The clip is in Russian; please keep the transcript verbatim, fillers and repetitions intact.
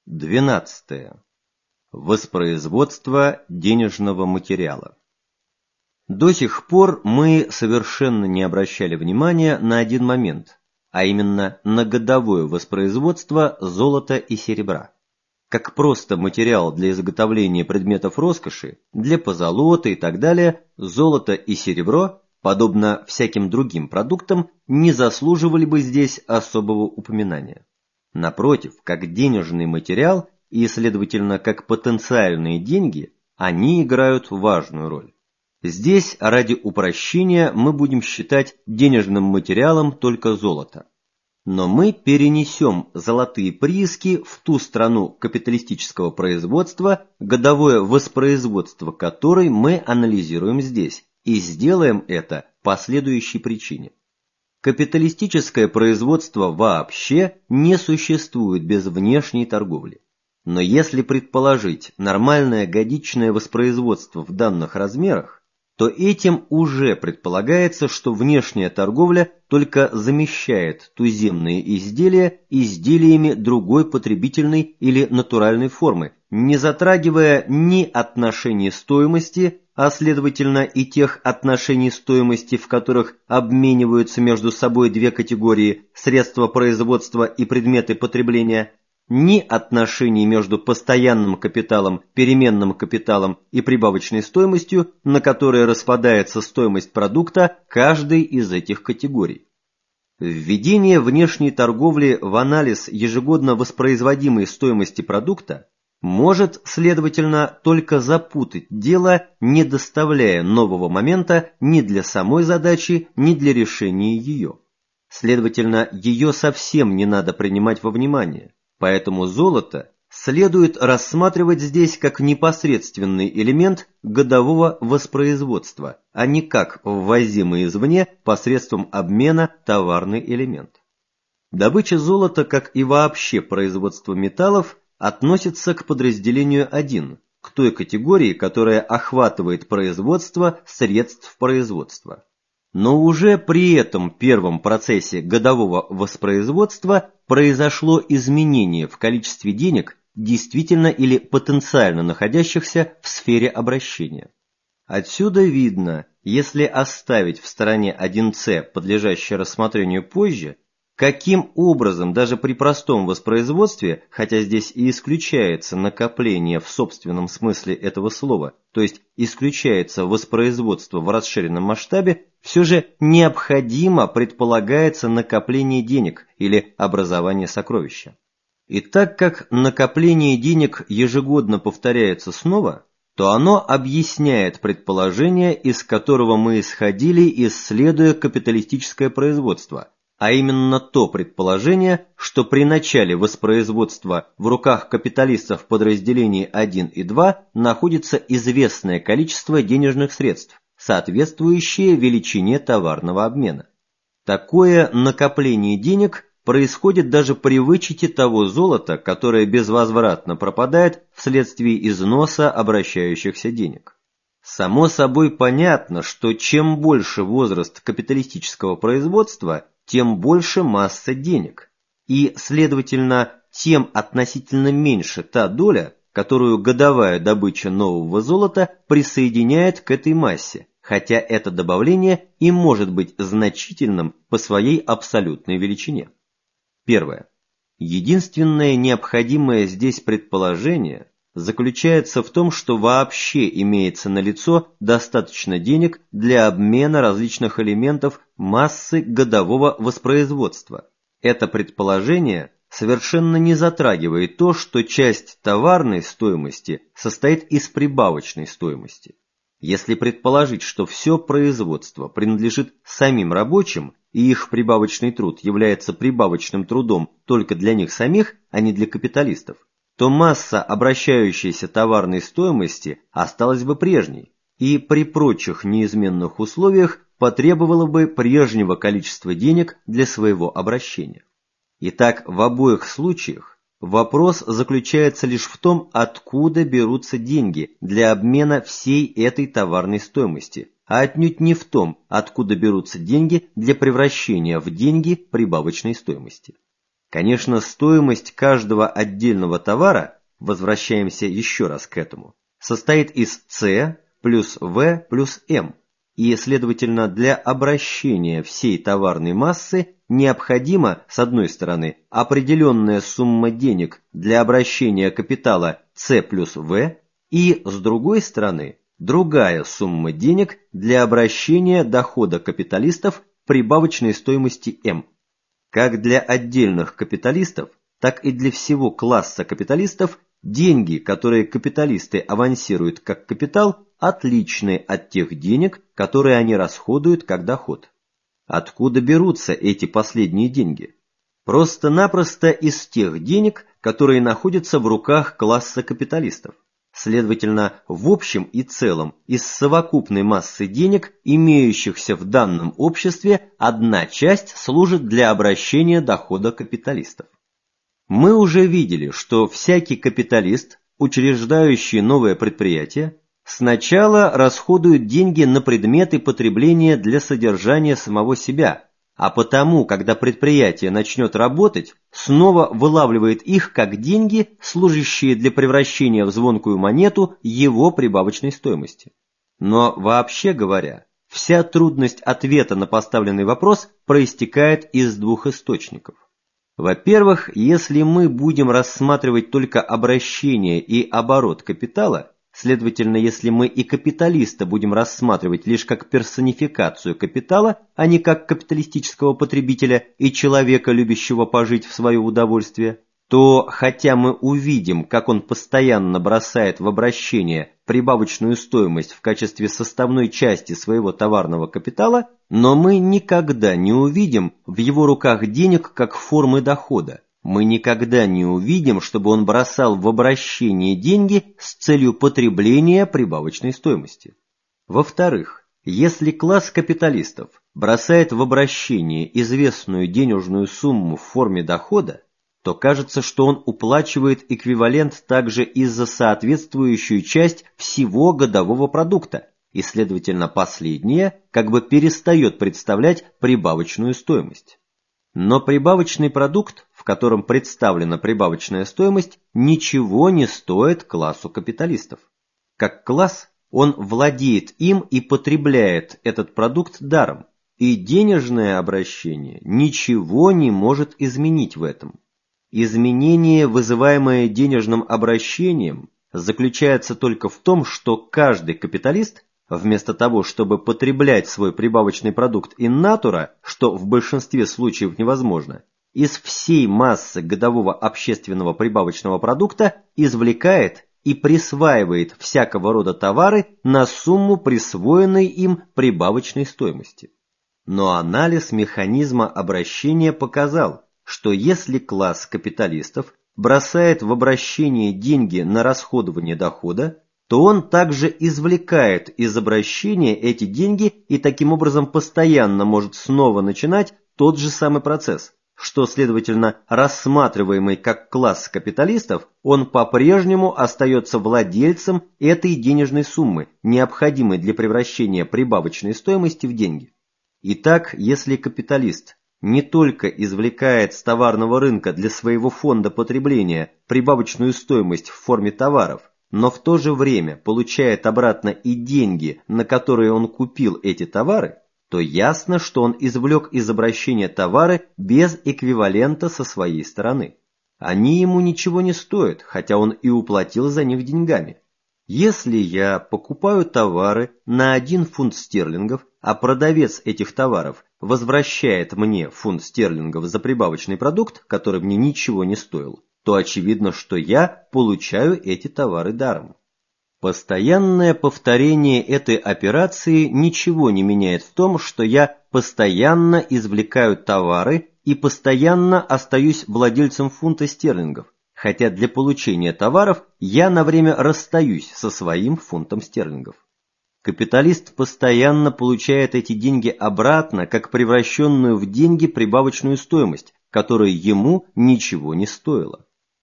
Двенадцатое. Воспроизводство денежного материала. До сих пор мы совершенно не обращали внимания на один момент, а именно на годовое воспроизводство золота и серебра. Как просто материал для изготовления предметов роскоши, для позолоты и так далее, золото и серебро, подобно всяким другим продуктам, не заслуживали бы здесь особого упоминания. Напротив, как денежный материал и, следовательно, как потенциальные деньги, они играют важную роль. Здесь, ради упрощения, мы будем считать денежным материалом только золото. Но мы перенесем золотые прииски в ту страну капиталистического производства, годовое воспроизводство которой мы анализируем здесь, и сделаем это по следующей причине. Капиталистическое производство вообще не существует без внешней торговли. Но если предположить нормальное годичное воспроизводство в данных размерах, то этим уже предполагается, что внешняя торговля только замещает туземные изделия изделиями другой потребительной или натуральной формы, не затрагивая ни отношений стоимости, а следовательно и тех отношений стоимости, в которых обмениваются между собой две категории – средства производства и предметы потребления, ни отношений между постоянным капиталом, переменным капиталом и прибавочной стоимостью, на которые распадается стоимость продукта каждой из этих категорий. Введение внешней торговли в анализ ежегодно воспроизводимой стоимости продукта может, следовательно, только запутать дело, не доставляя нового момента ни для самой задачи, ни для решения ее. Следовательно, ее совсем не надо принимать во внимание, поэтому золото следует рассматривать здесь как непосредственный элемент годового воспроизводства, а не как ввозимый извне посредством обмена товарный элемент. Добыча золота, как и вообще производство металлов, относится к подразделению один, к той категории, которая охватывает производство средств производства. Но уже при этом первом процессе годового воспроизводства произошло изменение в количестве денег, действительно или потенциально находящихся в сфере обращения. Отсюда видно, если оставить в стороне один С, подлежащее рассмотрению позже, каким образом даже при простом воспроизводстве, хотя здесь и исключается накопление в собственном смысле этого слова, то есть исключается воспроизводство в расширенном масштабе, все же необходимо предполагается накопление денег или образование сокровища. И так как накопление денег ежегодно повторяется снова, то оно объясняет предположение, из которого мы исходили, исследуя капиталистическое производство, а именно то предположение, что при начале воспроизводства в руках капиталистов подразделений один и два находится известное количество денежных средств, соответствующее величине товарного обмена. Такое накопление денег происходит даже при вычете того золота, которое безвозвратно пропадает вследствие износа обращающихся денег. Само собой понятно, что чем больше возраст капиталистического производства, тем больше масса денег, и, следовательно, тем относительно меньше та доля, которую годовая добыча нового золота присоединяет к этой массе, хотя это добавление и может быть значительным по своей абсолютной величине. Первое. Единственное необходимое здесь предположение заключается в том, что вообще имеется налицо достаточно денег для обмена различных элементов массы годового воспроизводства. Это предположение совершенно не затрагивает то, что часть товарной стоимости состоит из прибавочной стоимости. Если предположить, что все производство принадлежит самим рабочим, и их прибавочный труд является прибавочным трудом только для них самих, а не для капиталистов, то масса обращающейся товарной стоимости осталась бы прежней, и при прочих неизменных условиях потребовала бы прежнего количества денег для своего обращения. Итак, в обоих случаях вопрос заключается лишь в том, откуда берутся деньги для обмена всей этой товарной стоимости, а отнюдь не в том, откуда берутся деньги для превращения в деньги прибавочной стоимости. Конечно, стоимость каждого отдельного товара, возвращаемся еще раз к этому, состоит из С плюс В плюс М, и, следовательно, для обращения всей товарной массы необходима, с одной стороны, определенная сумма денег для обращения капитала С плюс В, и, с другой стороны, другая сумма денег для обращения дохода капиталистов прибавочной стоимости М. Как для отдельных капиталистов, так и для всего класса капиталистов деньги, которые капиталисты авансируют как капитал, отличны от тех денег, которые они расходуют как доход. Откуда берутся эти последние деньги? Просто-напросто из тех денег, которые находятся в руках класса капиталистов. Следовательно, в общем и целом, из совокупной массы денег, имеющихся в данном обществе, одна часть служит для обращения дохода капиталистов. Мы уже видели, что всякий капиталист, учреждающий новое предприятие, сначала расходует деньги на предметы потребления для содержания самого себя, а потому, когда предприятие начнет работать, снова вылавливает их как деньги, служащие для превращения в звонкую монету его прибавочной стоимости. Но вообще говоря, вся трудность ответа на поставленный вопрос проистекает из двух источников. Во-первых, если мы будем рассматривать только обращение и оборот капитала, следовательно, если мы и капиталиста будем рассматривать лишь как персонификацию капитала, а не как капиталистического потребителя и человека, любящего пожить в свое удовольствие, то, хотя мы увидим, как он постоянно бросает в обращение прибавочную стоимость в качестве составной части своего товарного капитала, но мы никогда не увидим в его руках денег как формы дохода. Мы никогда не увидим, чтобы он бросал в обращение деньги с целью потребления прибавочной стоимости. Во-вторых, если класс капиталистов бросает в обращение известную денежную сумму в форме дохода, то кажется, что он уплачивает эквивалент также и за соответствующую часть всего годового продукта, и, следовательно, последнее как бы перестает представлять прибавочную стоимость. Но прибавочный продукт, в котором представлена прибавочная стоимость, ничего не стоит классу капиталистов. Как класс, он владеет им и потребляет этот продукт даром, и денежное обращение ничего не может изменить в этом. Изменение, вызываемое денежным обращением, заключается только в том, что каждый капиталист, вместо того, чтобы потреблять свой прибавочный продукт in natura, что в большинстве случаев невозможно, из всей массы годового общественного прибавочного продукта извлекает и присваивает всякого рода товары на сумму присвоенной им прибавочной стоимости. Но анализ механизма обращения показал, что если класс капиталистов бросает в обращение деньги на расходование дохода, то он также извлекает из обращения эти деньги и таким образом постоянно может снова начинать тот же самый процесс, что, следовательно, рассматриваемый как класс капиталистов, он по-прежнему остается владельцем этой денежной суммы, необходимой для превращения прибавочной стоимости в деньги. Итак, если капиталист не только извлекает с товарного рынка для своего фонда потребления прибавочную стоимость в форме товаров, но в то же время получает обратно и деньги, на которые он купил эти товары, то ясно, что он извлек из обращения товары без эквивалента со своей стороны. Они ему ничего не стоят, хотя он и уплатил за них деньгами. Если я покупаю товары на один фунт стерлингов, а продавец этих товаров возвращает мне фунт стерлингов за прибавочный продукт, который мне ничего не стоил, то очевидно, что я получаю эти товары даром. Постоянное повторение этой операции ничего не меняет в том, что я постоянно извлекаю товары и постоянно остаюсь владельцем фунта стерлингов, хотя для получения товаров я на время расстаюсь со своим фунтом стерлингов. Капиталист постоянно получает эти деньги обратно, как превращенную в деньги прибавочную стоимость, которая ему ничего не стоила.